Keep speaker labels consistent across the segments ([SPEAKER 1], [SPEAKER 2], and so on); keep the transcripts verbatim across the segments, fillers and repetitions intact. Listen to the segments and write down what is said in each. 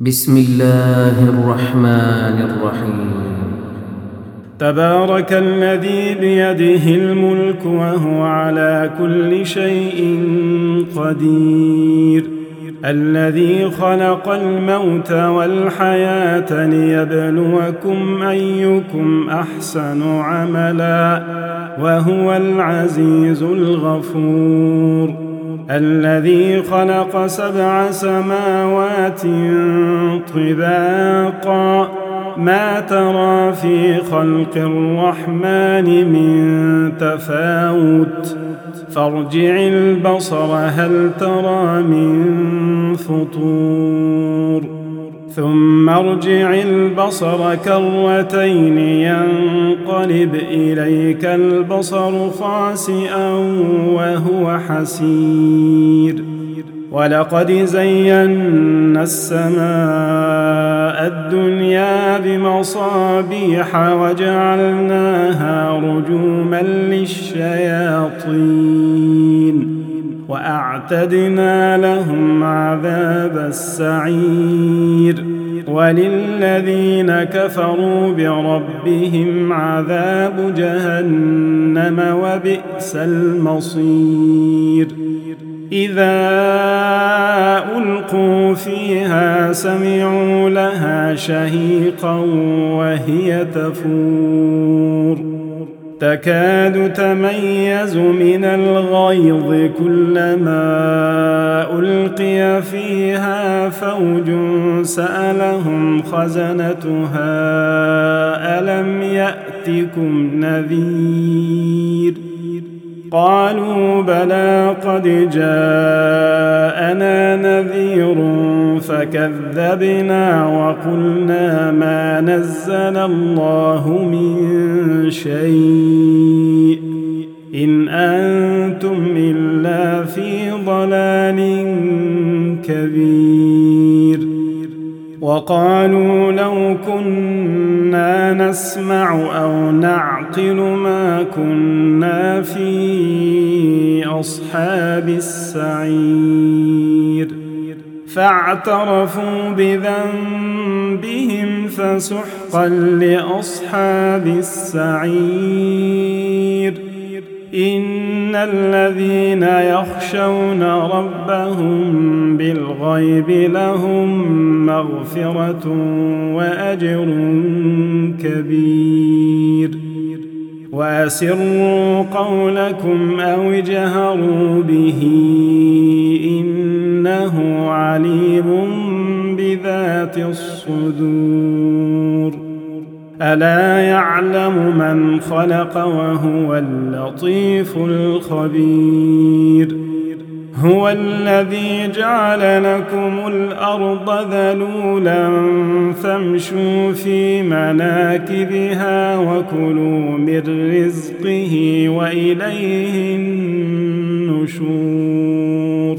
[SPEAKER 1] بسم الله الرحمن الرحيم.
[SPEAKER 2] تبارك الذي بيده الملك وهو على كل شيء قدير، الذي خلق الموت والحياة ليبلوكم أيكم أحسن عملا وهو العزيز الغفور، الذي خلق سبع سماوات طباقا ما ترى في خلق الرحمن من تفاوت فارجع البصر هل ترى من فطور ثم ارجع البصر كرتين ينقلب إليك البصر خاسئا وهو حسير، ولقد زينا السماء الدنيا بمصابيح وجعلناها رجوما للشياطين وأعتدنا لهم عذاب السعير، وللذين كفروا بربهم عذاب جهنم وبئس المصير. إذا ألقوا فيها سمعوا لها شهيقا وهي تفور تكاد تميز من الغيظ كلما ألقي فيها فوج سألهم خزنتها ألم يأتكم نذير قالوا بلى قد جاءنا نذير فكذبنا وقلنا ما نزل الله من شيء إن أنتم إلا في ضلال كبير. وقالوا لو كنا نسمع أو نعقل ما كنا في أصحاب السعير فاعترفوا بذنبهم فسحقا لأصحاب السعير. إن الذين يخشون ربهم بالغيب لهم مغفرة وأجر كبير. وأسروا قولكم أو اجهروا به إنه عليم بذات الصدور. ألا يعلم من خلق وهو اللطيف الخبير. هو الذي جعل لكم الأرض ذلولا فامشوا في مناكبها وكلوا من رزقه وإليه النشور.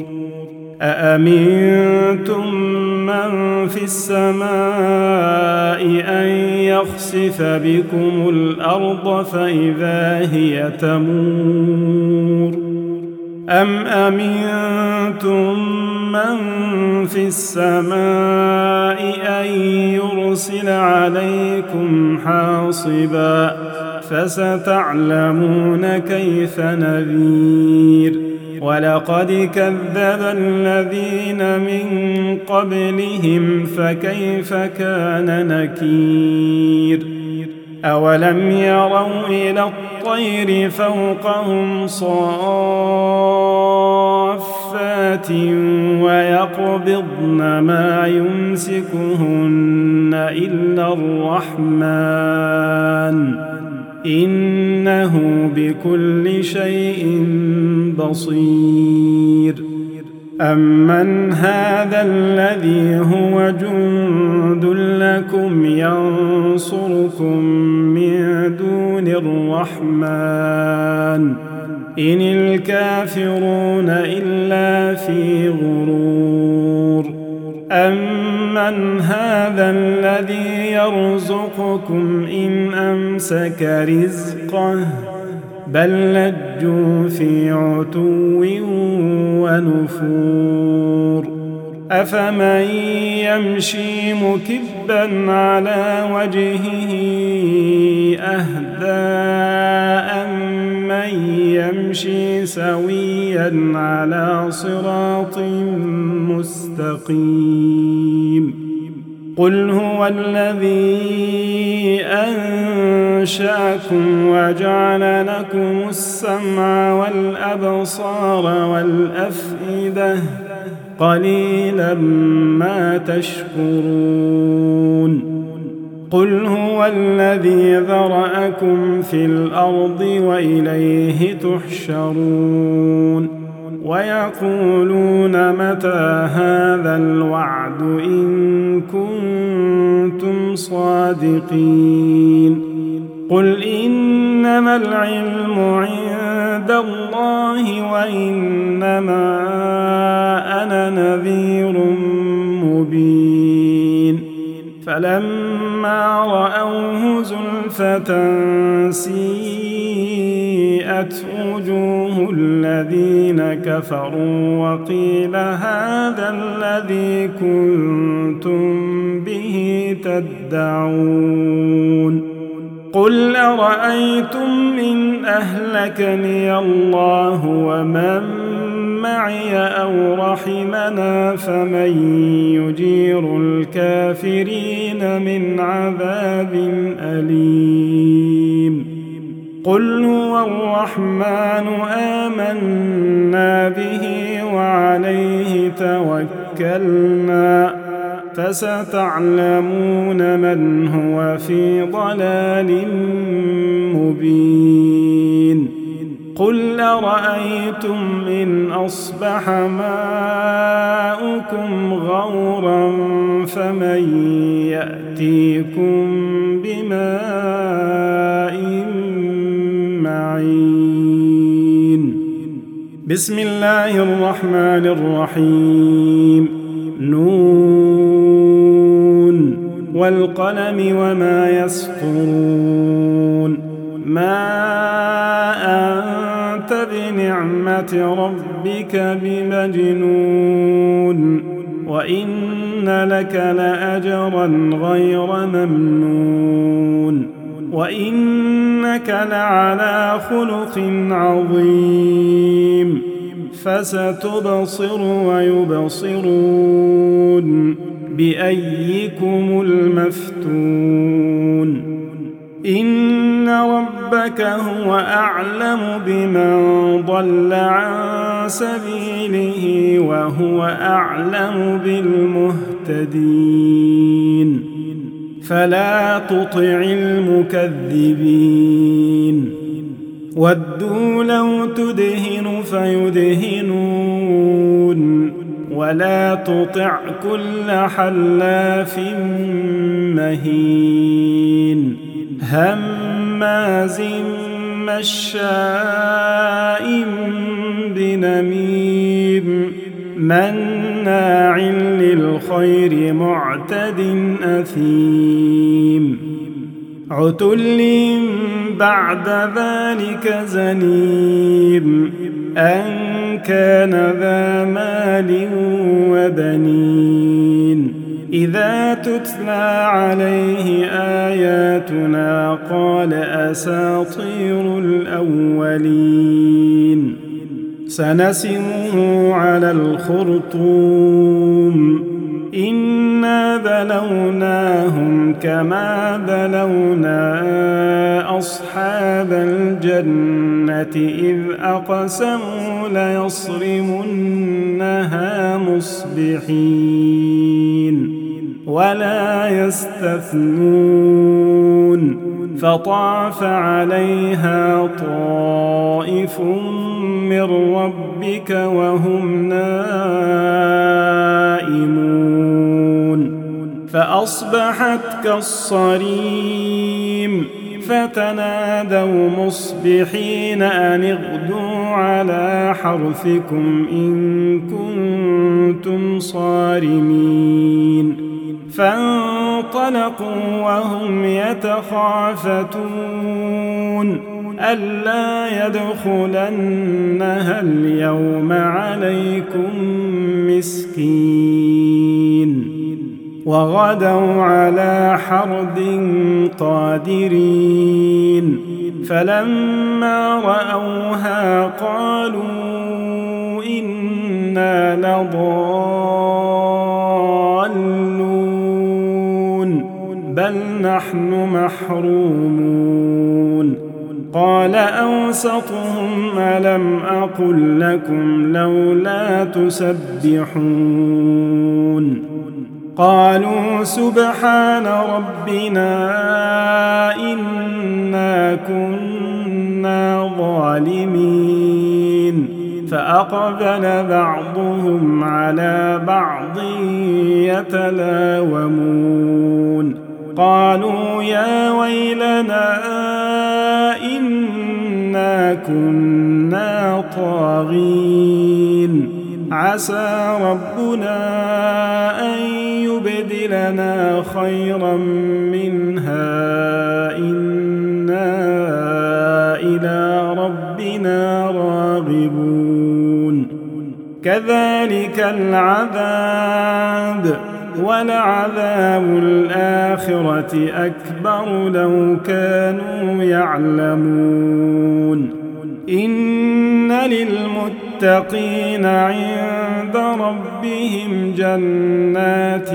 [SPEAKER 2] أأمنتم من في السماء أن يخسف بكم الأرض فإذا هي تمور أم أمنتم من في السماء أن يرسل عليكم حاصبا فستعلمون كيف نذير. ولقد كذب الذين من قبلهم فكيف كان نكير. أولم يروا إلى الطير فوقهم صافات ويقبضن ما يمسكهن إلا الرحمن إنه بكل شيء بصير. أمن هذا الذي هو جند لكم ينصركم من دون الرحمن إن الكافرون إلا في غرور. أمن هذا الذي يرزقكم إن أمسك رزقه بل لجوا في عتو ونفور أفمن يمشي مكبا على وجهه أهدى أمن يمشي سويا على صراط مستقيم قل هو الذي أنشأكم وجعل لكم السمع والأبصار والأفئدة قليلا ما تشكرون قل هو الذي ذرأكم في الأرض وإليه تحشرون ويقولون متى هذا الوعد إن كنتم صادقين قل إنما العلم عند الله وإنما أنا نذير مبين فلما رأوه زلفة سيئت وجوه الذين كفروا وقيل هذا الذي كنتم به تدعون قل أرأيتم إن أهلكني الله ومن معي أو رحمنا فمن يجير الكافرين من عذاب أليم قل هو الرحمن آمنا به وعليه توكلنا فستعلمون من هو في ضلال مبين قل أرأيتم إن أصبح ماؤكم غورا فمن يأتيكم بماء معين بسم الله الرحمن الرحيم نون والقلم وما يسطرون ما أنت بنعمة ربك بمجنون وإن لك لأجرا غير ممنون وإنك لعلى خلق عظيم فستبصر ويبصرون بأيكم المفتون إن ربك هو أعلم بمن ضل عن سبيله وهو أعلم بالمهتدين فلا تطع المكذبين ودوا لو تدهن فيدهنون ولا تطع كل حلاف مهين هماز مشاء بنميم مناع للخير معتد أثيم عتل بعد ذلك زنيم أن كان ذا مال وبنين إذا تتلى عليه آياتنا قال أساطير الأولين سنسمه على الخرطوم إنا بلوناهم كما بلونا أصحاب الجنة إذ أقسموا ليصرمنها مصبحين ولا يستثنون فطاف عليها طائف من ربك وهم نائمون فأصبحت كالصريم فتنادوا مصبحين أن اغدوا على حرثكم إن كنتم صارمين فانطلقوا وهم يتخافتون ألا يدخلنها اليوم عليكم مسكين وغدوا على حرد قادرين فلما رأوها قالوا إنا لضالون بل نحن محرومون قال أوسطهم ألم أقل لكم لولا تسبحون قالوا سبحان ربنا إنا كنا ظالمين فأقبل بعضهم على بعض يتلاومون قالوا يا ويلنا إنا كنا طاغين عسى ربنا أن يبدلنا خيرا منها إنا إلى ربنا راغبون كذلك العذاب ولعذاب الآخرة أكبر لو كانوا يعلمون إن للمتقين عند ربهم جنات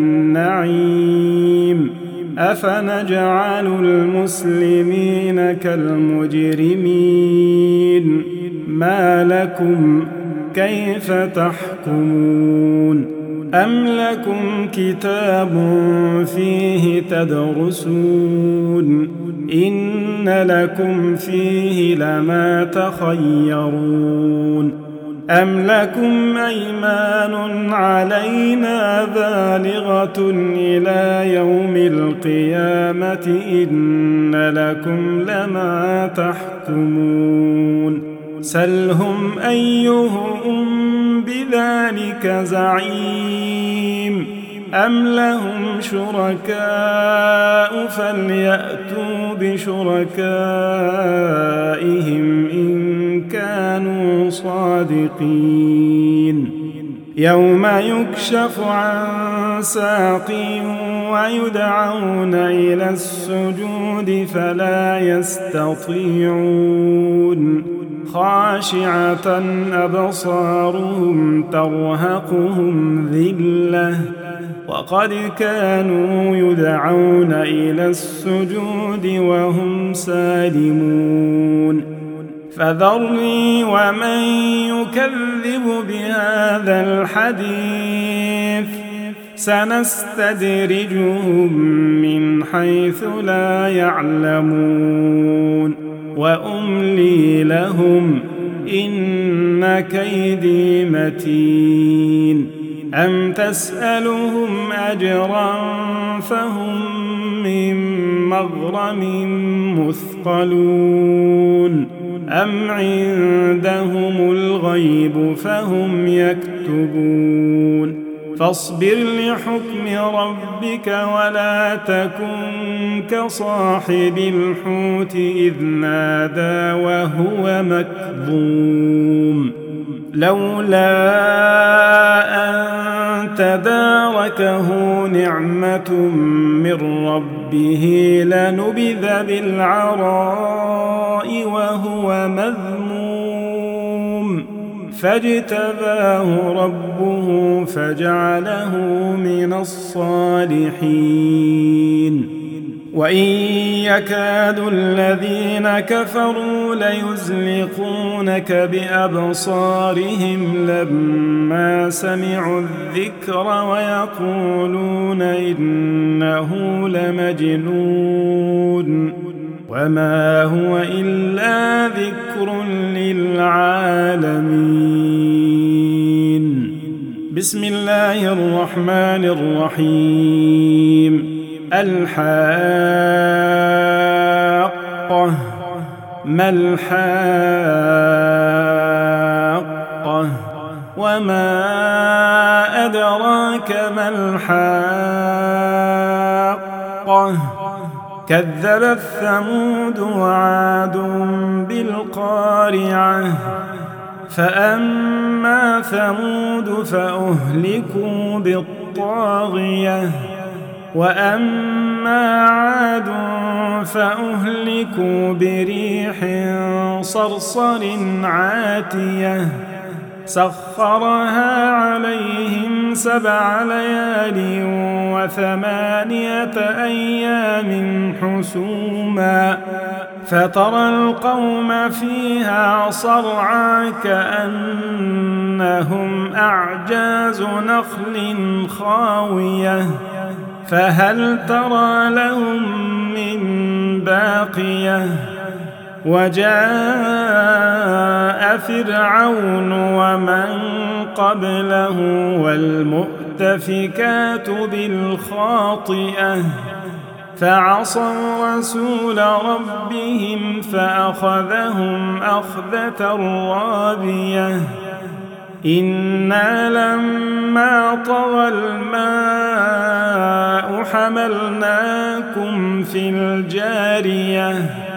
[SPEAKER 2] النعيم أفنجعل المسلمين كالمجرمين ما لكم كيف تحكمون أم لكم كتاب فيه تدرسون إن لكم فيه لما تخيرون أم لكم أيمان علينا بالغة إلى يوم القيامة إن لكم لما تحكمون سلهم أيهم بذلك زعيم أم لهم شركاء فليأتوا بشركائهم إن كانوا صادقين يوم يكشف عن ساق ويدعون إلى السجود فلا يستطيعون خاشعة أبصارهم ترهقهم ذلة وقد كانوا يدعون إلى السجود وهم سالمون فذرني ومن يكذب بهذا الحديث سنستدرجهم من حيث لا يعلمون وأملي لهم إن كيدي متين أم تسألهم أجرا فهم من مغرم مثقلون أم عندهم الغيب فهم يكتبون فاصبر لحكم ربك ولا تكن كصاحب الحوت إذ نادى وهو مكظوم لولا أن تداركه نعمة من ربه لنبذ بالعراء وهو مذموم فاجتباه ربه فجعله من الصالحين وإن يكاد الذين كفروا ليزلقونك بأبصارهم لما سمعوا الذكر ويقولون إنه لمجنون وما هو إلا ذكر للعالمين بسم الله الرحمن الرحيم الحاقة ما الحاقة وما أدراك ما الحاقة كذبت ثمود وعاد بالقارعة فأما ثمود فأهلكوا بالطاغية وأما عاد فأهلكوا بريح صرصر عاتية سخرها عليهم سبع ليال وثمانية أيام حسوما فترى القوم فيها صرعى كأنهم أعجاز نخل خاوية فهل ترى لهم من باقية وجاء فرعون ومن قبله والمؤتفكات بالخاطئة فعصوا رسول ربهم فأخذهم أخذة رابية إنا لما طغى الماء حملناكم في الجارية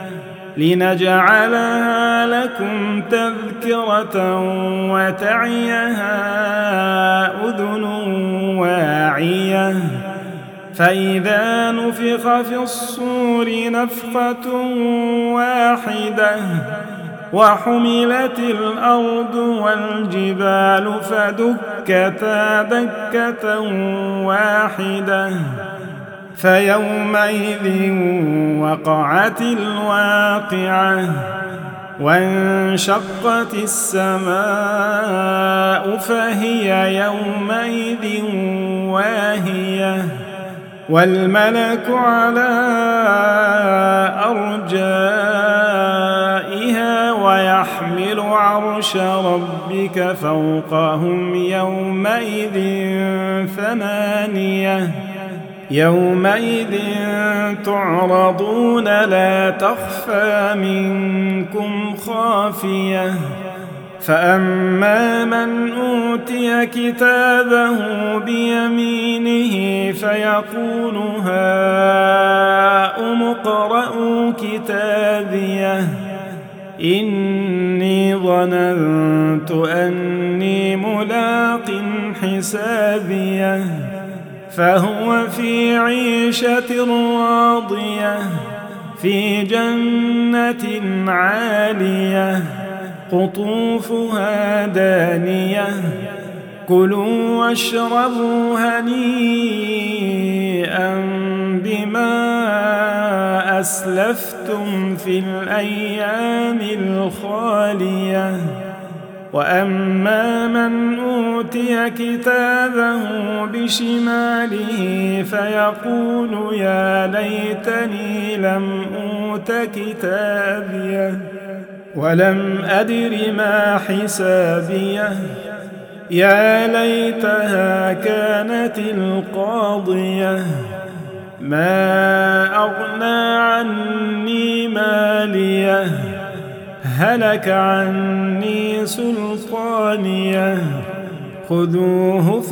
[SPEAKER 2] لنجعلها لكم تذكرة وتعيها أذن واعية فإذا نفخ في الصور نفخة واحدة وحملت الأرض والجبال فدكتا دكة واحدة فيومئذ وقعت الواقعة وانشقت السماء فهي يومئذ واهية والملك على أرجائها ويحمل عرش ربك فوقهم يومئذ ثمانية يومئذ تعرضون لا تخفى منكم خافية فأما من أوتي كتابه بيمينه فيقول هاؤم اقرءوا كتابيه إني ظننت أني ملاق حسابيه فهو في عيشة راضية في جنة عالية قطوفها دانية كلوا واشربوا هنيئا بما أسلفتم في الأيام الخالية وأما من أوتي كتابه بشماله فيقول يا ليتني لم أوت كتابيه ولم أدر ما حسابيه يا ليتها كانت القاضية ما أغنى عني ماليه هلك عني سلطانيه خذوه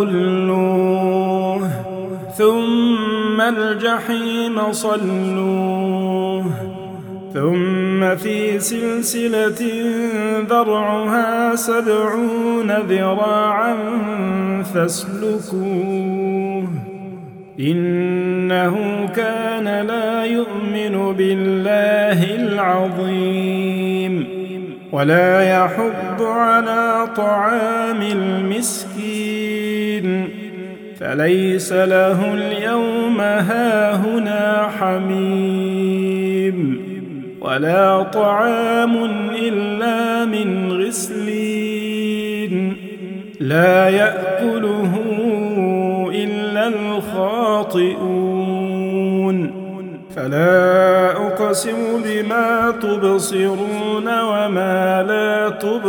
[SPEAKER 2] فغلوه ثم الجحيم صلوه ثم في سلسلة ذرعها سبعون ذراعا فاسلكوه إنه كان لا يؤمن بالله العظيم ولا يحض على طعام المسكين فليس له اليوم هاهنا حميم ولا طعام إلا من غسلين لا يأكله إلا الخاطئون فلا أقسم بما تبصرون وما لا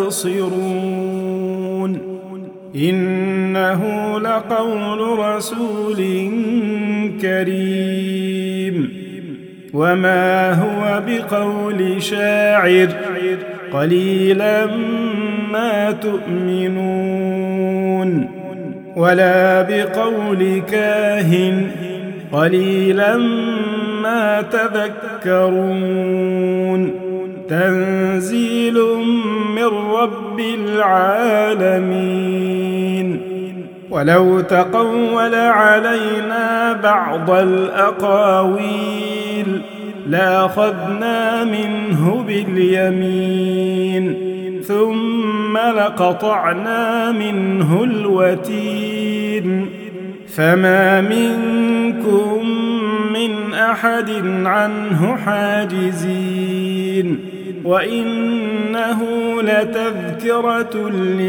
[SPEAKER 2] تبصرون إنه لقول رسول كريم وما هو بقول شاعر قليلا ما تؤمنون ولا بقول كاهن قليلا ما تذكرون تنزيل من رب العالمين ولو تقول علينا بعض الأقاويل لأخذنا منه باليمين ثم لقطعنا منه الوتين فما منكم من أحد عنه حاجزين وإنه لتذكرة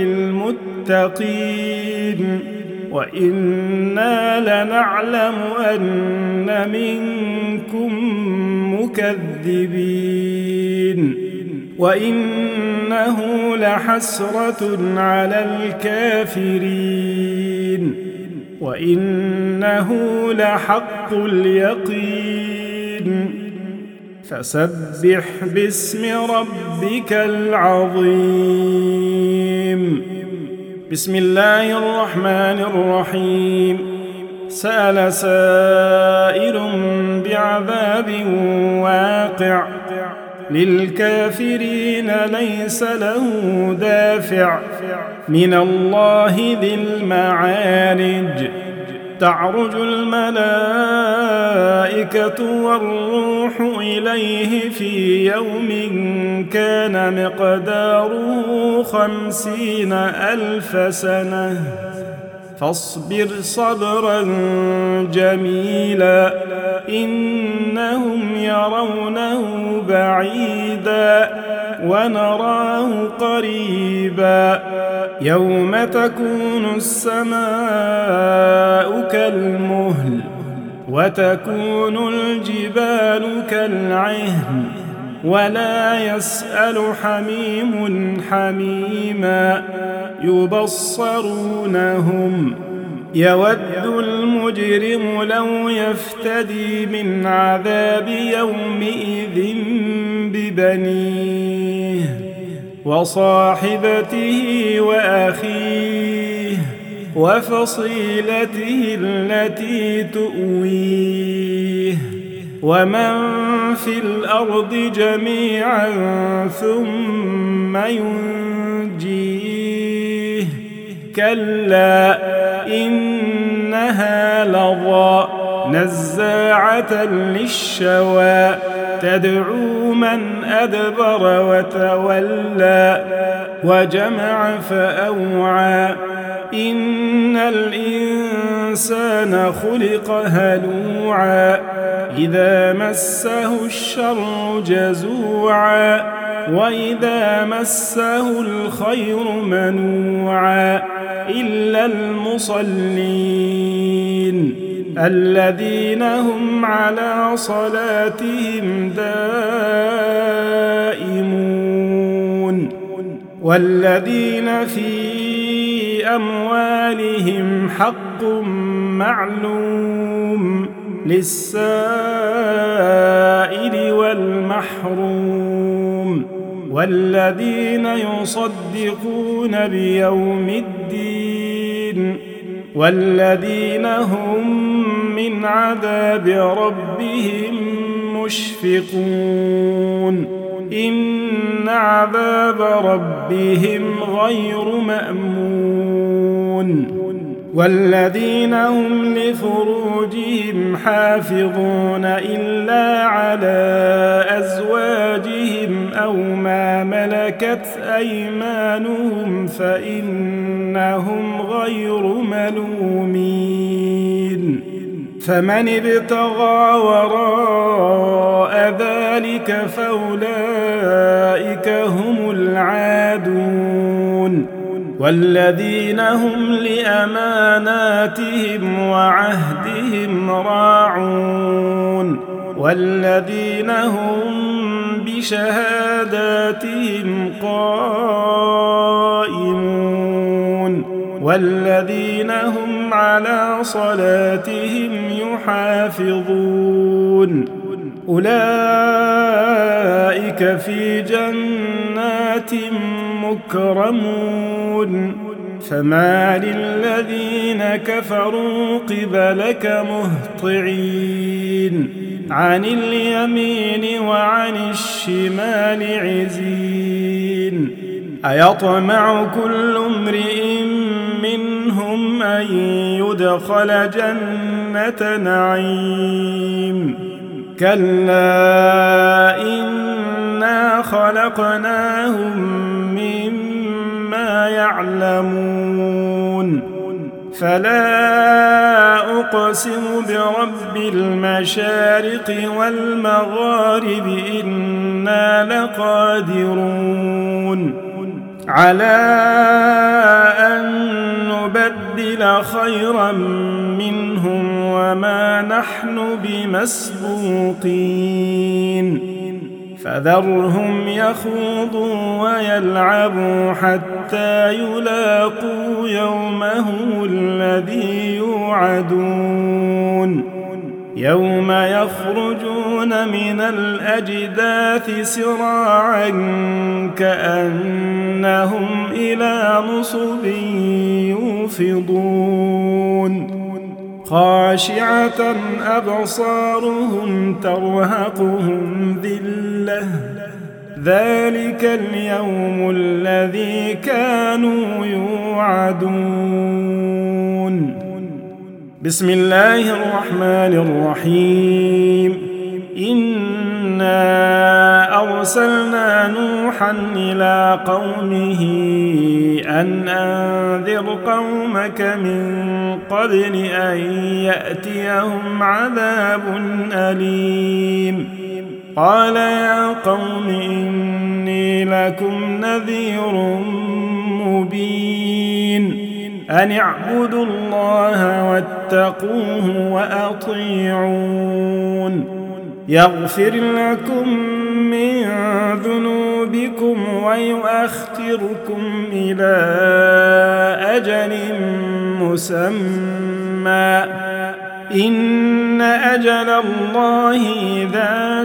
[SPEAKER 2] للمتقين وإنا لنعلم أن منكم مكذبين وإنه لحسرة على الكافرين وإنه لحق اليقين فسبح باسم ربك العظيم بسم الله الرحمن الرحيم سأل سائل بعذاب واقع للكافرين ليس له دافع من الله ذي المعارج تعرج الملائكة والروح إليه في يوم كان مقداره خمسين ألف سنة فاصبر صبرا جميلا إنهم يرونه بعيدا ونراه قريبا يوم تكون السماء كالمهل وتكون الجبال كالعهن ولا يسأل حميم حميما يبصرونهم يود المجرم لو يفتدي من عذاب يومئذ ببنيه وصاحبته وأخيه وفصيلته التي تؤويه ومن في الأرض جميعا ثم ينجيه كلا إنها لظى نزاعة للشوى تدعو من أدبر وتولى وجمع فأوعى إن الإنسان خلق هلوعا إذا مسه الشر جزوعا وإذا مسه الخير منوعا إلا المصلين الذين هم على صلاتهم دائمون والذين في أموالهم حق معلوم للسائل والمحروم والذين يصدقون بيوم الدين والذين هم من عذاب ربهم مشفقون إن عذاب ربهم غير مأمون والذين هم لفروجهم حافظون إلا على أزواجهم أو ما ملكت أيمانهم فإنهم غير ملومين فمن ابتغى وراء ذلك فأولئك هم العادون والذين هم لأماناتهم وعهدهم راعون والذين هم بشهاداتهم قائمون والذين هم على صلاتهم يحافظون أولئك في جنات مكرمون فما للذين كفروا قبلك مهطعين عن اليمين وعن الشمال عزين أيطمع كل امرئ منهم أن يدخل جنة نعيم كلا إنا خلقناهم مما يعلمون فلا أقسم برب المشارق والمغارب إنا لقادرون على أن نبدل خيرا منهم وما نحن بمسبوقين فذرهم يخوضوا ويلعبوا حتى يلاقوا يومهم الذي يوعدون يوم يخرجون من الأجداث سراعا كأنهم إلى نصب يوفضون خاشعة أبصارهم ترهقهم ذلة ذلك اليوم الذي كانوا يوعدون بسم الله الرحمن الرحيم إنا أرسلنا نوحا إلى قومه أن أنذر قومك من قبل أن يأتيهم عذاب أليم قال يا قوم إني لكم نذير مبين أن اعبدوا الله واتقوه وأطيعون يغفر لكم من ذنوبكم ويؤخركم إلى أجل مسمى إن أجل الله إذا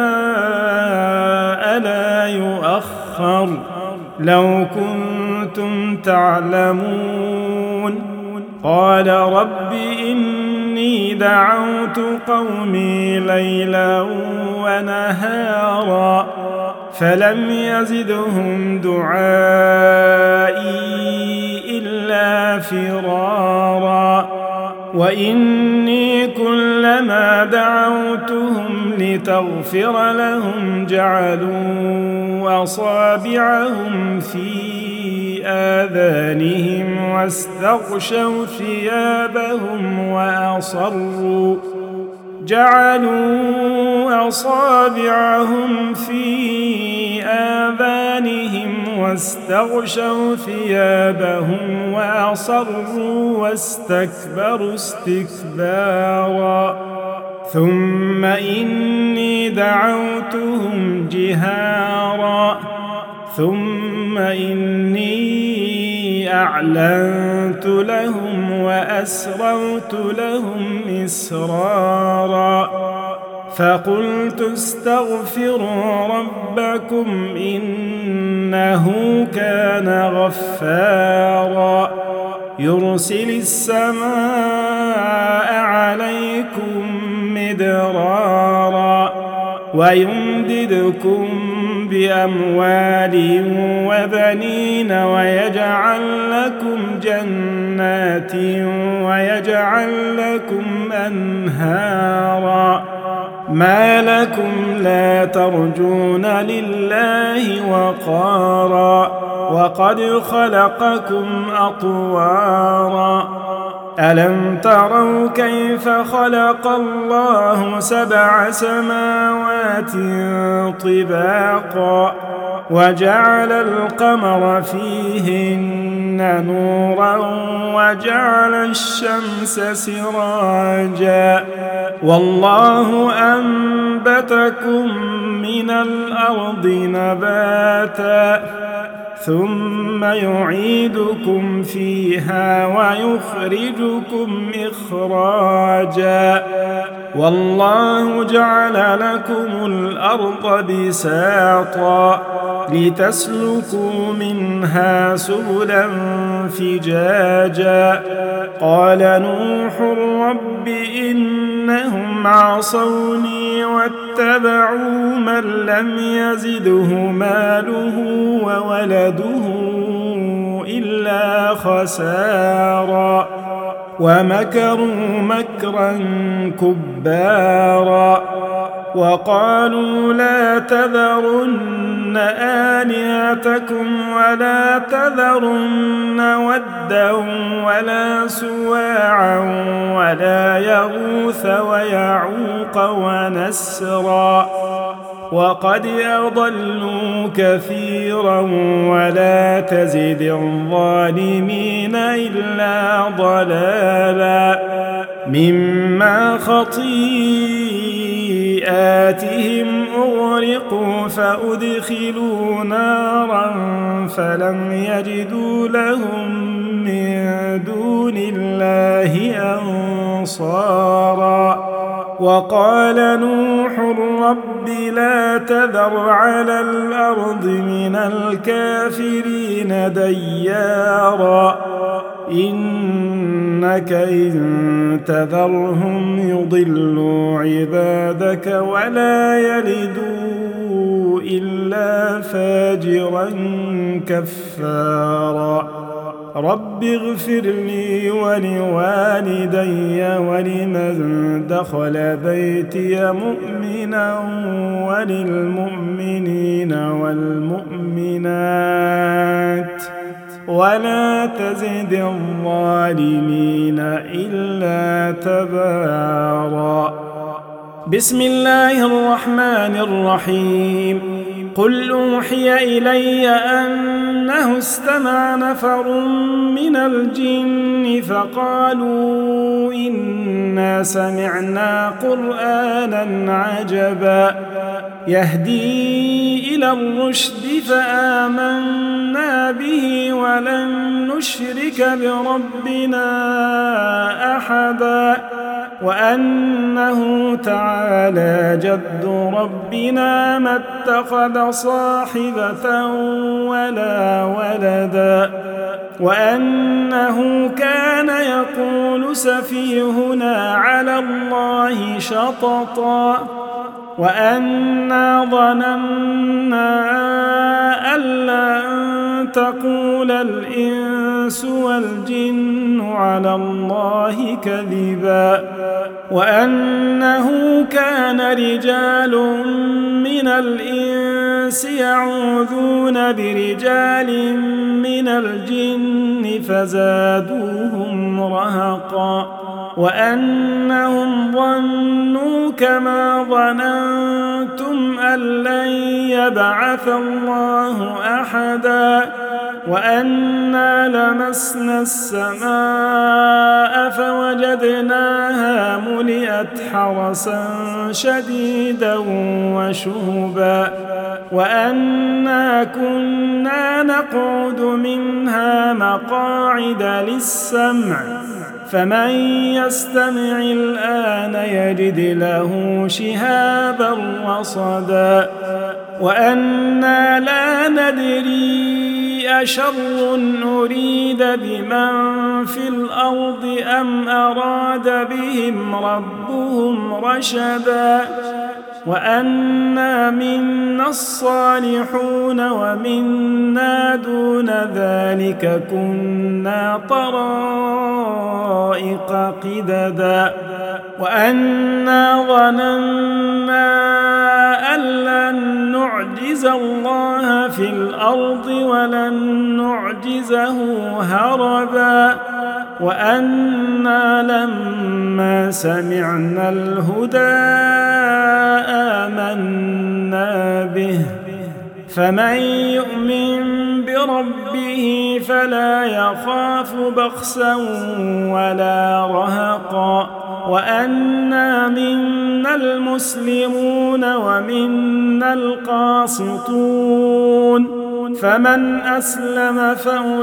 [SPEAKER 2] جاء لا يؤخر لو كنتم تعلمون قال رب إني دعوت قومي ليلا ونهارا فلم يزدهم دعائي إلا فرارا وإني كلما دعوتهم لتغفر لهم جعلوا أصابعهم في آذانهم واستغشوا ثيابهم وأصروا جعلوا أصابعهم في آذانهم واستغشوا ثيابهم وأصروا واستكبروا استكبارا ثم إني دعوتهم جهارا ثم إني أعلنت لهم وأسررت لهم إسرارا فقلت استغفروا ربكم إنه كان غفارا يرسل السماء عليكم مدرارا ويمددكم بأموال وبنين ويجعل لكم جنات ويجعل لكم أنهارا ما لكم لا ترجون لله وقارا وقد خلقكم أطوارا ألم تروا كيف خلق الله سبع سماوات طباقا وجعل القمر فيهن نورا وجعل الشمس سراجا والله أنبتكم من الأرض نباتا ثم يعيدكم فيها ويخرجكم إخراجا والله جعل لكم الأرض بساطا لتسلكوا منها سبلا فجاجا قال نوح رب إن إنهم عصوني واتبعوا من لم يزده ماله وولده إلا خسارا ومكروا مكرا كبارا وقالوا لا تذرن آلهتكم ولا تذرن ودا ولا سواعا ولا يغوث ويعوق ونسرا وقد أضلوا كثيرا ولا تزد الظالمين إلا ضلالا مما خطيئاتهم أغرقوا فأدخلوا نارا فلم يجدوا لهم من دون الله أنصارا وقال نوح رب لا تذر على الأرض من الكافرين ديارا إنك إن تذرهم يضلوا عبادك ولا يلدوا إلا فاجرا كفارا رب اغفر لي ولوالدي ولمن دخل بيتي مؤمنا وللمؤمنين والمؤمنات ولا تزد الظالمين إلا تبارا بسم الله الرحمن الرحيم قل أوحي إلي أنه استمع نفر من الجن فقالوا إنا سمعنا قرآنا عجبا يهدي إلى الرشد فآمنا به ولن نشرك بربنا أحدا وأنه تعالى جد ربنا ما اتخذ صاحبة ولا ولدا وأنه كان يقول سفيهنا على الله شططا وأنا ظننا أن لن تقول الإنس والجن على الله كذبا وأنه كان رجال من الإنس يعوذون برجال من الجن فزادوهم رهقا وأنهم ظنوا كما ظننتم أن لن يبعث الله أحدا وأنا لمسنا السماء فوجدناها ملئت حرسا شديدا وشهبا وأنا كنا نقعد منها مقاعد للسمع فمن يستمع الآن يجد له شهابا رصدا وأنا لا ندري أشر أريد بمن في الأرض أم أراد بهم ربهم رشدا وأنا منا الصالحون ومنا دون ذلك كنا طرائق قددا وأنا ظننا أن لن نعجز الله في الأرض ولن نعجزه هربا وأنا لما سمعنا الهدى آمنا به فمن يؤمن بربه فلا يخاف بخسا ولا رهقا وأنا منا المسلمون ومنا القاسطون فمن أسلم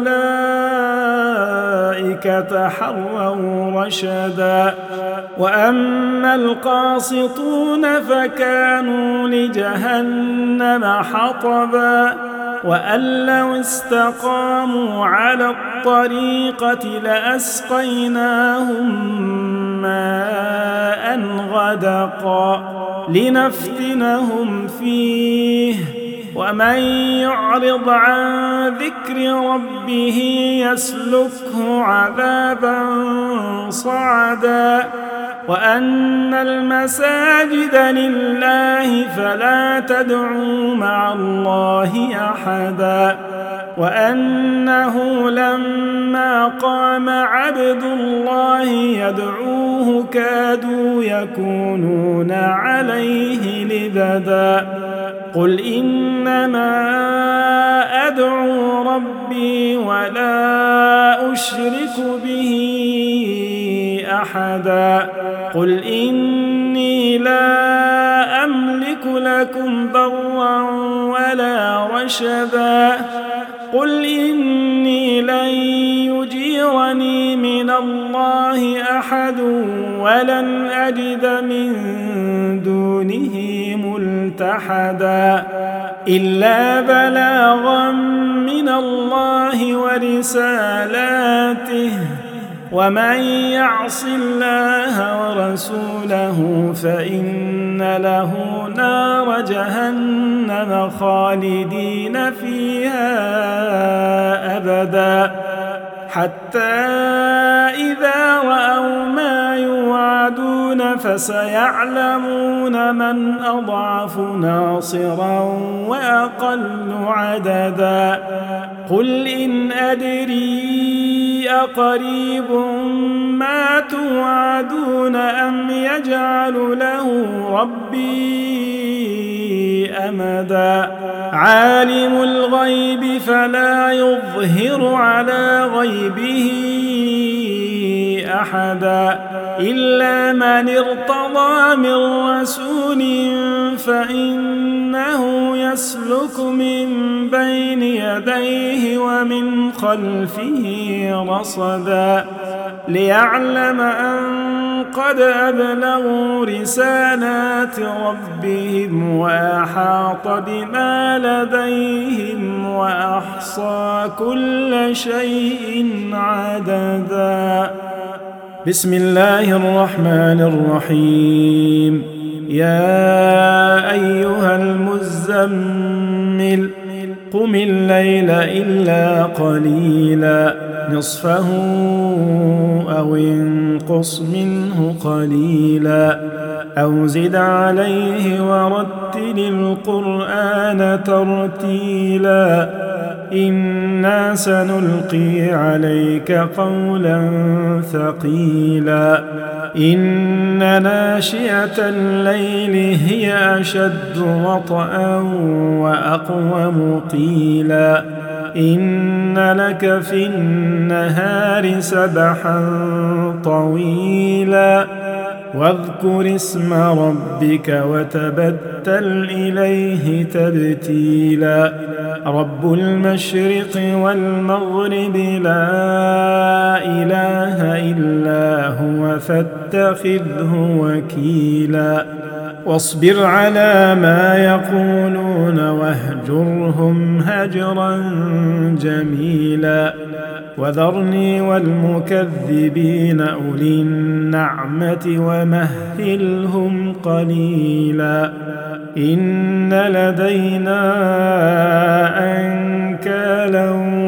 [SPEAKER 2] فأولئك تحروا رشدا وأما القاسطون فكانوا لجهنم حطبا وأن لو استقاموا على الطريقة لأسقيناهم ماء ماء غدقا لنفتنهم فيه ومن يعرض عن ذكر ربه يسلكه عذابا صعدا وأن المساجد لله فلا تدعوا مع الله أحدا وأنه لما قام عبد الله يدعوه كادوا يكونون عليه لبدا قل إنما أدعو ربي ولا أشرك به أحدا قل إني لا أملك لكم ضرا ولا رشدا قل إني لن يجيرني من الله أحد ولن أجد من دونه ملتحدا إلا بلاغا من الله ورسالاته ومن يعص الله ورسوله فإن له نار جهنم خالدين فيها أبدا حتى إذا رأوا ما يوعدون فسيعلمون من أضعف ناصرا وأقل عددا قل إن أدري أقريب ما توعدون أم يجعل له ربي أمدا عالم الغيب فلا يظهر على غيبه أحدا إلا من ارتضى من رسول فإنه يسلك من بين يديه ومن خلفه رصدا ليعلم أن قد أبلغوا رسالات ربهم وأحاط بما لديهم وأحصى كل شيء عددا بسم الله الرحمن الرحيم يا أيها المزمل قم الليل إلا قليلا نصفه أو انقص منه قليلا أو زد عليه ورتل القرآن ترتيلا إنا سنلقي عليك قولا ثقيلا إن ناشئة الليل هي أشد وطئا وأقوم قيلا إن لك في النهار سبحا طويلا واذكر اسم ربك وتبتل إليه تبتيلا رب المشرق والمغرب لا إله إلا هو فاتخذه وكيلا واصبر على ما يقولون واهجرهم هجرا جميلا وذرني والمكذبين أولي النعمة ومهلهم قليلا إن لدينا أنكالا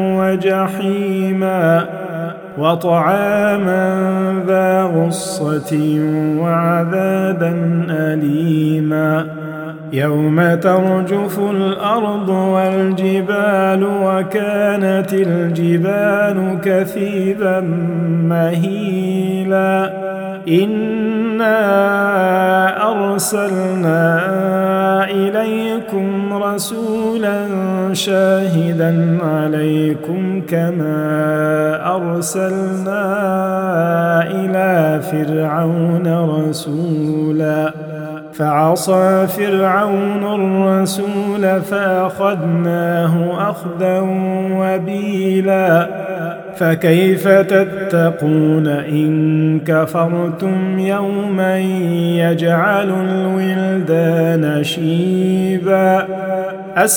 [SPEAKER 2] وجحيما وطعاما ذا غصة وعذابا أليما يوم ترجف الأرض والجبال وكانت الجبال كثيبا مهيلا إنا أرسلنا إليكم رسولا شاهدا عليكم كما أرسلنا إلى فرعون رسولا فعصى فرعون الرسول فأخذناه أخذا وبيلا فكيف تتقون إن كفرتم يوما يجعل الولدان شيبا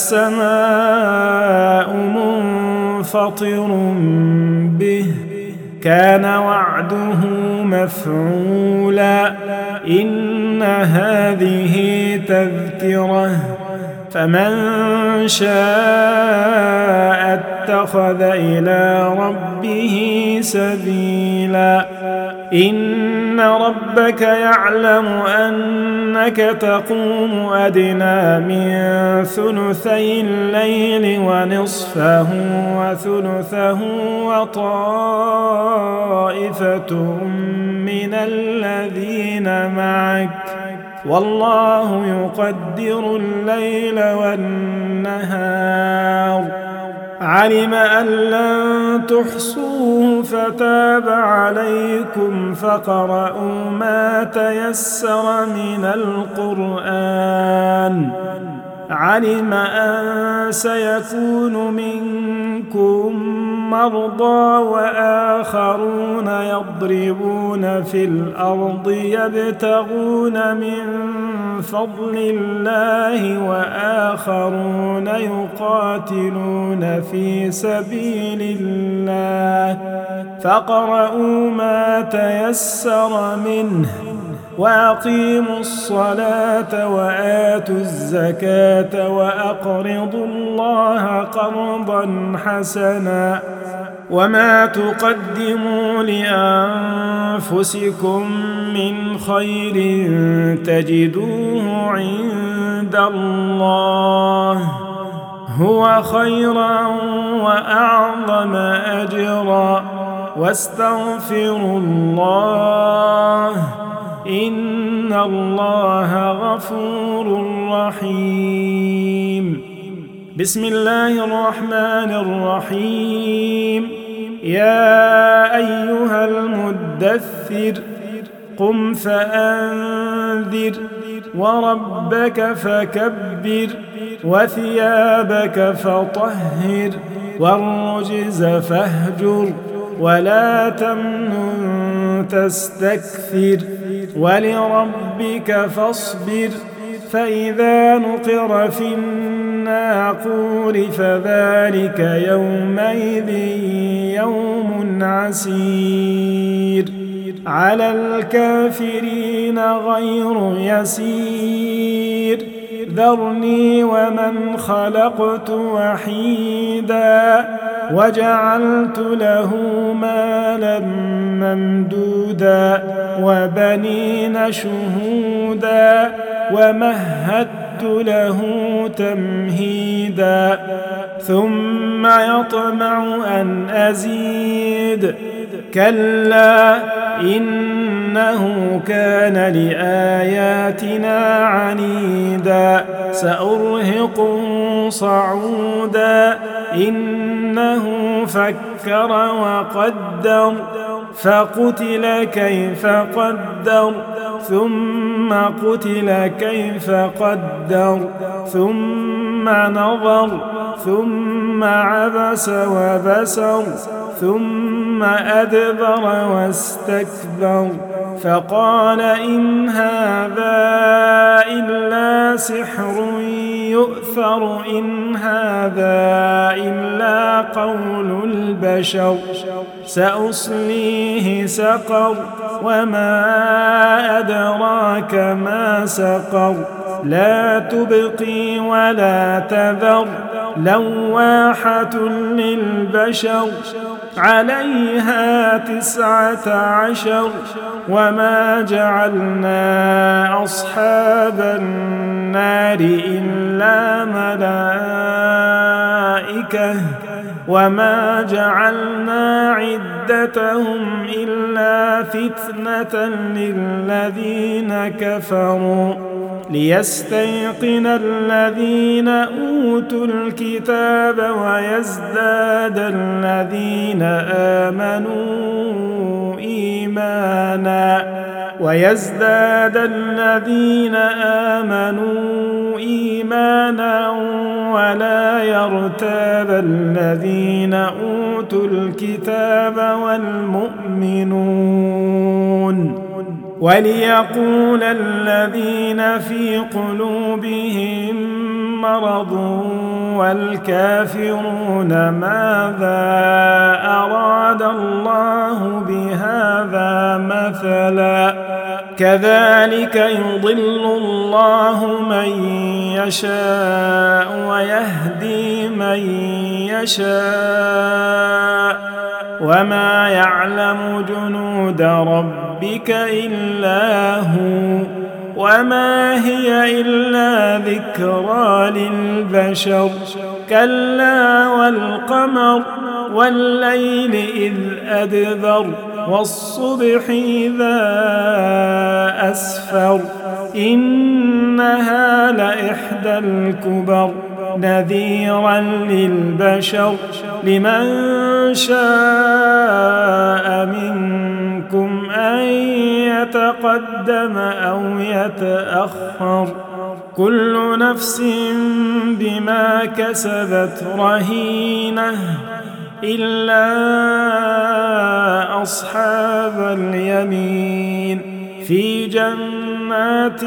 [SPEAKER 2] السماء منفطر به كان وعده مفعولا إن هذه تذكرة فمن شاء اتخذ إلى ربه سبيلا إن ربك يعلم أنك تقوم أدنى من ثلثي الليل ونصفه وثلثه وطائفة من الذين معك والله يقدر الليل والنهار علم أن لن تحصوه فتاب عليكم فاقرؤوا ما تيسر من القرآن علم أن سيكون منكم مرضى وآخرون يضربون في الأرض يبتغون من فضل الله وآخرون يقاتلون في سبيل الله فاقرؤوا ما تيسر منه وأقيموا الصلاة وآتوا الزكاة وأقرضوا الله قرضا حسنا وما تقدموا لأنفسكم من خير تجدوه عند الله هو خيرا وأعظم أجرا واستغفروا الله إن الله غفور رحيم بسم الله الرحمن الرحيم يا أيها المدثر قم فأنذر وربك فكبر وثيابك فطهر والرجز فاهجر ولا تمنن تستكثر ولربك فاصبر فإذا نقر في الناقور فذلك يومئذ يوم عسير على الكافرين غير يسير ذرني ومن خلقت وحيدا وجعلت له مالا ممدودا وبنين شهودا ومهدت له تمهيدا ثم يطمع أن أزيد كلا إنه كان لآياتنا عنيدا سأرهقه صعودا إنه فكر وقدر فقتل كيف قدر ثم قتل كيف قدر ثم نظر ثم عبس وبسر ثم أدبر واستكبر فقال إن هذا إلا سحر يؤثر إن هذا إلا قول البشر سأصليه سقر وما أدراك ما سقر لا تبقي ولا تذر لواحة للبشر عليها تسعة عشر وما جعلنا أصحاب النار إلا ملائكة وما جعلنا عدتهم إلا فتنة للذين كفروا ليستيقن الذين أوتوا الكتاب ويزداد الذين آمنوا إيمانا ويزداد الذين آمنوا إيمانا ولا يرتاب الذين أوتوا الكتاب والمؤمنون وليقول الذين في قلوبهم مرض والكافرون ماذا أراد الله بهذا مثلا كذلك يضل الله من يشاء ويهدي من يشاء وما يعلم جنود ربك إلا هو وما هي إلا ذكرى للبشر كلا والقمر والليل إذ أدبر والصبح إذا أسفر إنها لإحدى الكبر نذيرا للبشر لمن شاء منكم أن يتقدم أو يتأخر كل نفس بما كسبت رهينة إلا أصحاب اليمين في جنات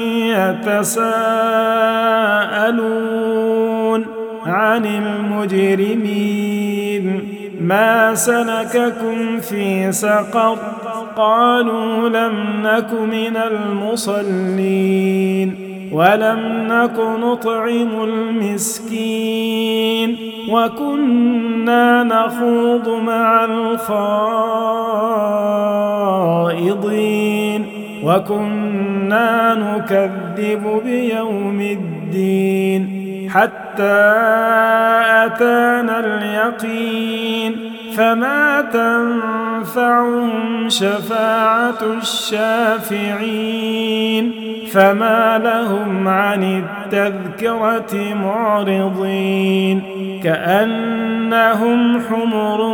[SPEAKER 2] يتساءلون عن المجرمين ما سلككم في سقر قالوا لم نك من المصلين ولم نك نطعم المسكين وكنا نخوض مع الخائضين وكنا نكذب بيوم الدين حتى أتانا اليقين فما تنفعهم شفاعة الشافعين فما لهم عن التذكرة معرضين كأنهم حمر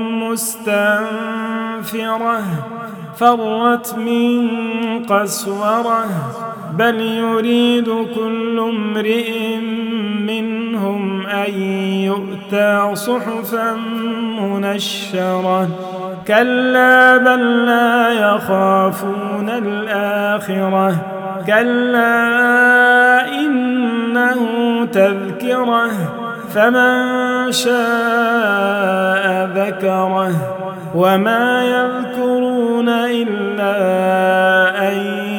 [SPEAKER 2] مستنفرة فرت من قسورة بل يريد كل امرئ منهم أن يؤتى صحفا منشرة كلا بل لا يخافون الآخرة كلا إنه تذكرة فمن شاء ذكره وما يذكرون إلا أن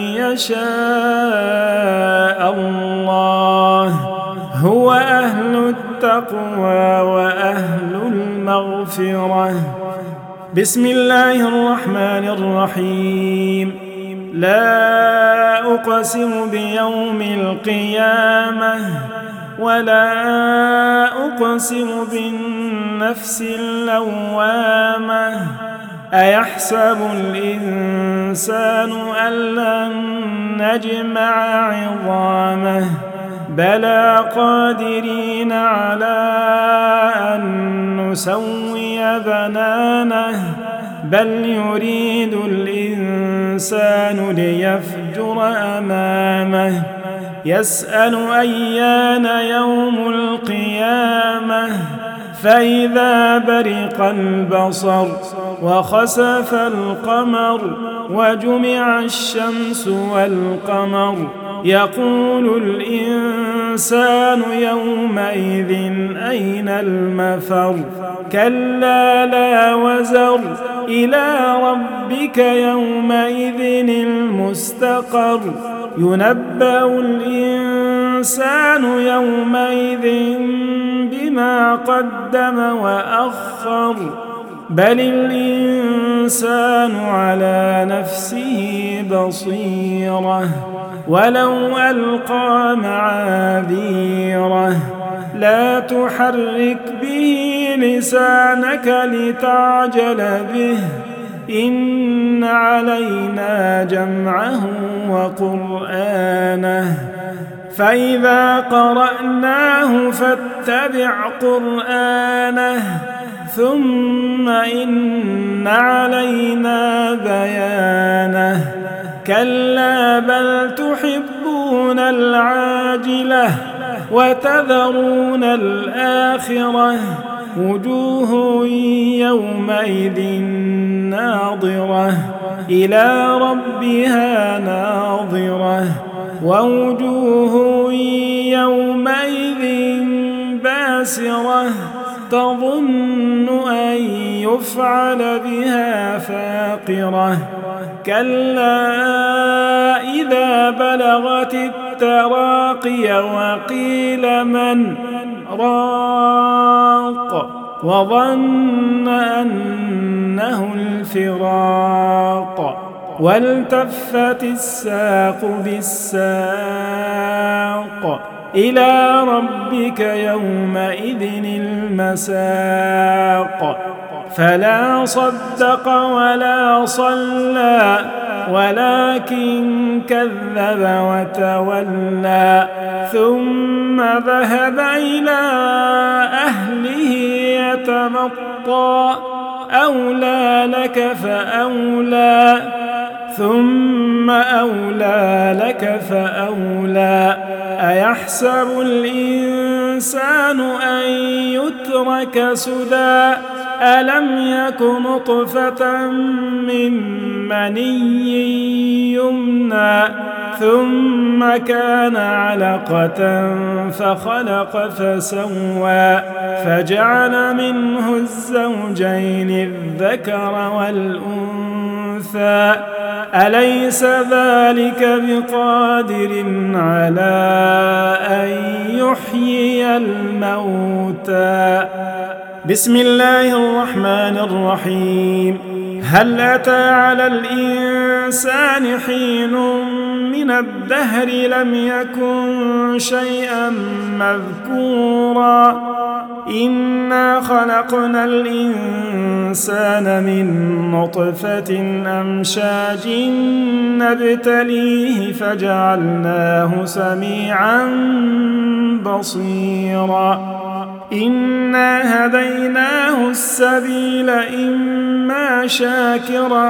[SPEAKER 2] يشاء الله هو أهل التقوى وأهل المغفرة بسم الله الرحمن الرحيم لا أقسم بيوم القيامة ولا أقسم بالنفس اللوامة أيحسب الإنسان أن لن نجمع عظامه بلى قادرين على أن نسوي بنانه بل يريد الإنسان ليفجر أمامه يسأل أيان يوم القيامة فإذا برق البصر وخسف القمر وجمع الشمس والقمر يقول الإنسان يومئذ أين المفر كلا لا وزر إلى ربك يومئذ المستقر ينبأ الإنسان يومئذ بما قدم وأخر بل الإنسان على نفسه بصيرة ولو ألقى معاذيره لا تحرك به لسانك لتعجل به إن علينا جمعه وقرآنه فإذا قرأناه فاتبع قرآنه ثم إن علينا بيانه كلا بل تحبون العاجلة وتذرون الآخرة وجوه يومئذ ناظرة إلى ربها ناظرة ووجوه يومئذ باسرة تظن أن يفعل بها فاقرة كلا إذا بلغت التراقي وقيل من راق وظن أنه الفراق والتفت الساق بالساق إلى ربك يومئذ المساق فلا صدق ولا صلى ولكن كذب وتولى ثم ذهب إلى أهله يتمطى أولى لك فأولى ثم أولى لك فأولى أيحسب الإنسان أن يترك سدى ألم يك نطفة من مني يمنى ثم كان علقة فخلق فسوى فجعل منه الزوجين الذكر والأنثى أليس ذلك بقادر على أن يحيي الموتى بسم الله الرحمن الرحيم هل أتى على الإنسان حين من الدهر لم يكن شيئا مذكورا إنا خلقنا الإنسان من نطفة أمشاج نبتليه فجعلناه سميعا بصيرا إنا هديناه السبيل إما شاكرا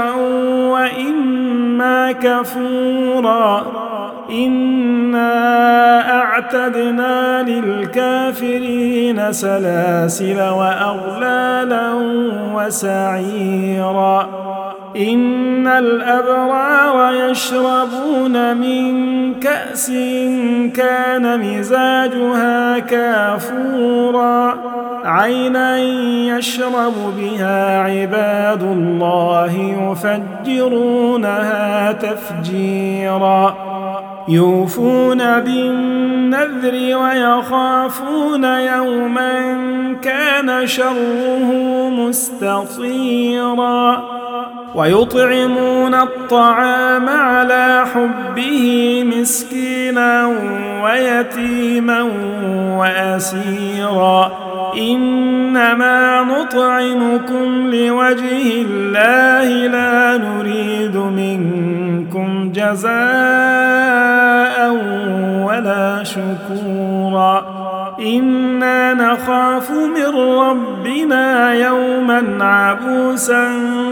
[SPEAKER 2] وإما كفورا إنا أعتدنا للكافرين سلاسل وأغلالا وسعيرا إن الأبرار يشربون من كأس كان مزاجها كافورا عينا يشرب بها عباد الله يفجرونها تفجيرا يوفون بالنذر ويخافون يوما كان شره مستطيرا ويطعمون الطعام على حبه مسكينا ويتيما وأسيرا إنما نطعمكم لوجه الله لا نريد منكم جزاء ولا شكورا إنا نخاف من ربنا يوما عبوسا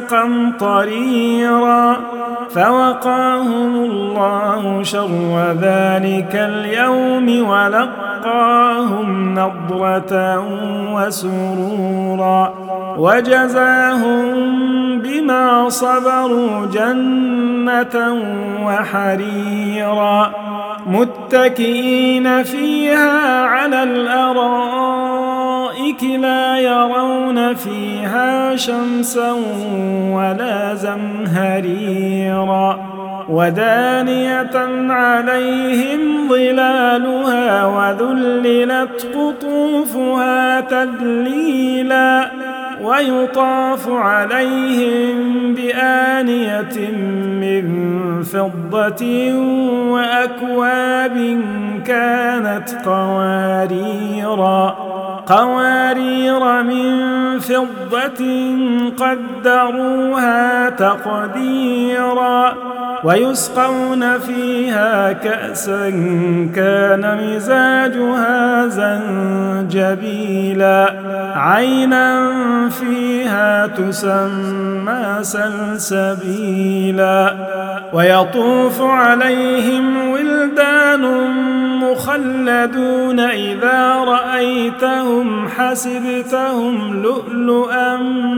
[SPEAKER 2] قمطريرا فوقاهم الله شر ذلك اليوم ولقاهم نضرة وسرورا وجزاهم بما صبروا جنة وحريرا متكئين فيها على الأرائك لا يرون فيها شمسا ولا زمهريرا ودانية عليهم ظلالها وذللت قطوفها تذليلا ويطاف عليهم بآنية من فضة وأكواب كانت قواريرا قوارير من فضة قدروها تقديرا ويسقون فيها كأسا كان مزاجها زنجبيلا عينا فيها تسمى سلسبيلا ويطوف عليهم ولدان مخلدون إذا رأيتهم حسبتهم لؤلؤا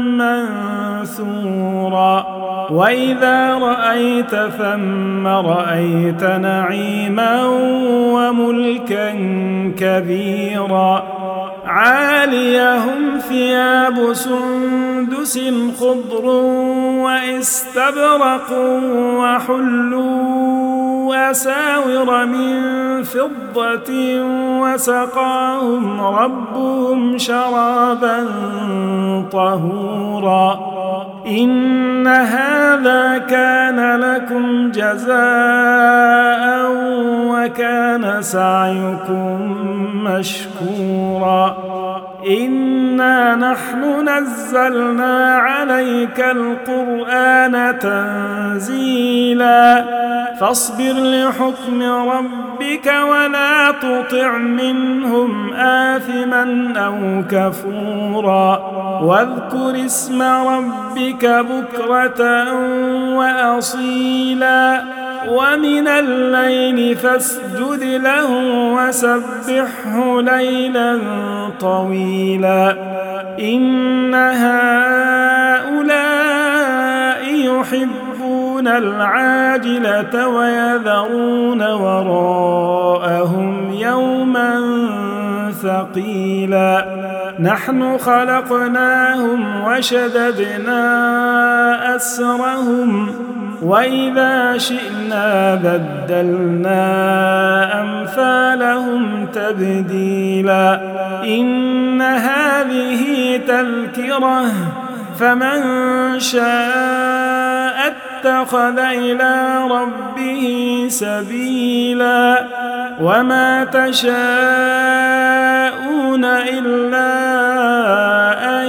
[SPEAKER 2] منثورا وإذا رأيت ثم رأيت نعيما وملكا كبيرا عاليهم ثياب سندس خضر واستبرق وحلوا أساور من فضة وسقاهم ربهم شرابا طهورا إن هذا كان لكم جزاء وكان سعيكم مشكورا إنا نحن نزلنا عليك القرآن تنزيلا فاصبر لحكم ربك ولا تطع منهم آثما أو كفورا واذكر اسم ربك بكرة وأصيلا ومن الليل فاسجد له وسبحه ليلا طويلا إن هؤلاء يحبون العاجلة ويذرون وراءهم يوما ثقيلا نحن خلقناهم وشددنا أسرهم وإذا شئنا بدلنا أمثالهم تبديلا إن هذه تذكرة فمن شاء اتخذ إلى ربه سبيلا وما تشاءون إلا أن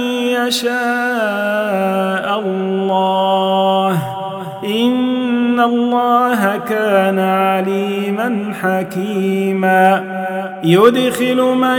[SPEAKER 2] يشاء الله إن الله كان عليما حكيما يدخل من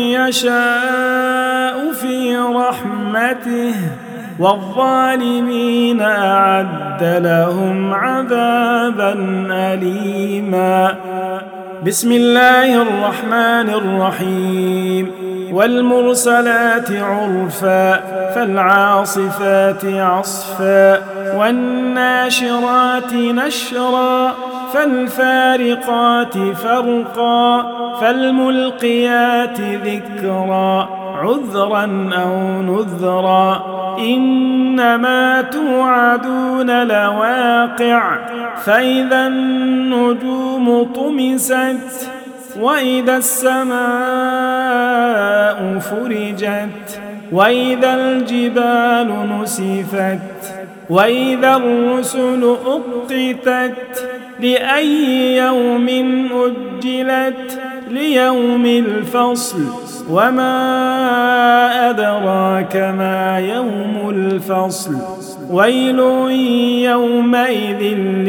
[SPEAKER 2] يشاء في رحمته والظالمين أعد لهم عذابا أليما بسم الله الرحمن الرحيم والمرسلات عرفا فالعاصفات عصفا والناشرات نشرا فالفارقات فرقا فالملقيات ذكرا عذرا أو نذرا إنما توعدون لواقع فإذا النجوم طمست وإذا السماء فرجت وإذا الجبال نسفت وإذا الرسل أقتت لأي يوم أجلت ليوم الفصل وما أدراك ما يوم الفصل ويل يومئذ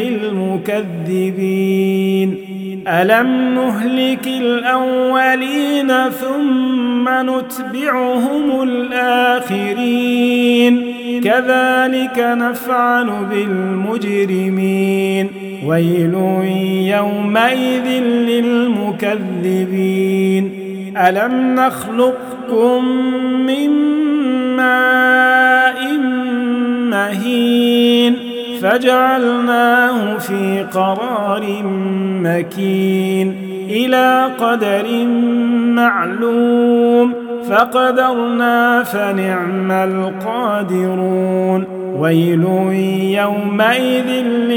[SPEAKER 2] للمكذبين ألم نهلك الأولين ثم نتبعهم الآخرين كذلك نفعل بالمجرمين ويل يومئذ للمكذبين ألم نخلقكم من ماء مهين فجعلناه في قرار مكين إلى قدر معلوم فقدرنا فنعم القادرون ويل يومئذ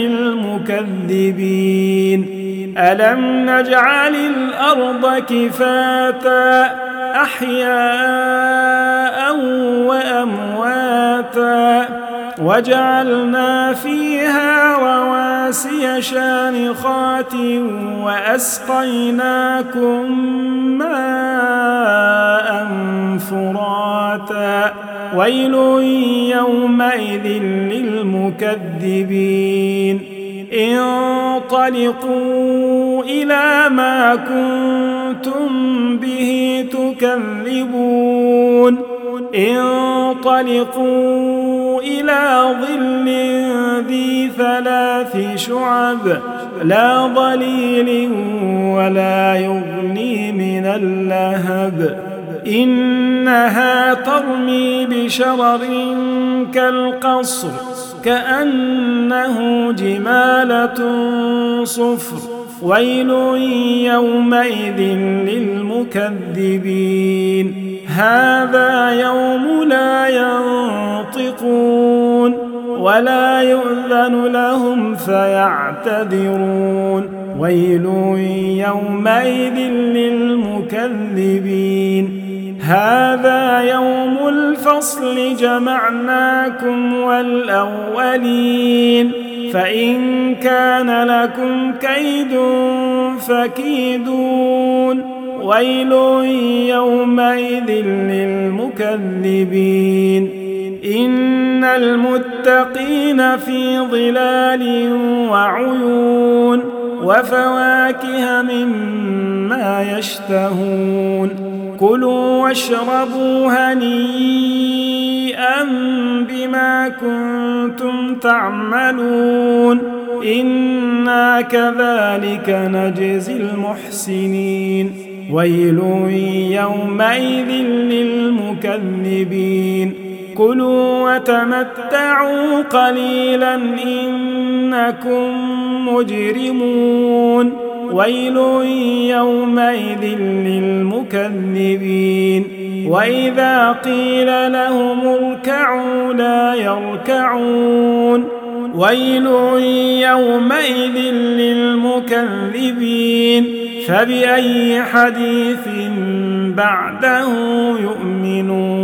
[SPEAKER 2] للمكذبين ألم نجعل الأرض كفاتا أحياء وأمواتا وجعلنا فيها رواسي شامخات وأسقيناكم ماء فراتا ويل يومئذ للمكذبين انطلقوا إلى ما كنتم به تكذبون انطلقوا إلى ظل ذي ثلاث شعب لا ظليل ولا يغني من اللهب إنها ترمي بشرر كالقصر كأنه جمالة صفر ويل يومئذ للمكذبين هذا يوم لا ينطقون ولا يؤذن لهم فيعتذرون ويل يومئذ للمكذبين هذا يوم الفصل جمعناكم والأولين فإن كان لكم كيد فكيدون ويل يومئذ للمكذبين إن المتقين في ظلال وعيون وفواكه مما يشتهون كلوا واشربوا هنيئا بما كنتم تعملون إنا كذلك نجزي المحسنين ويل يومئذ للمكذبين كلوا وتمتعوا قليلا إنكم مجرمون ويل يومئذ للمكذبين وإذا قيل لهم اركعوا لا يركعون ويل يومئذ للمكذبين فبأي حديث بعده يؤمنون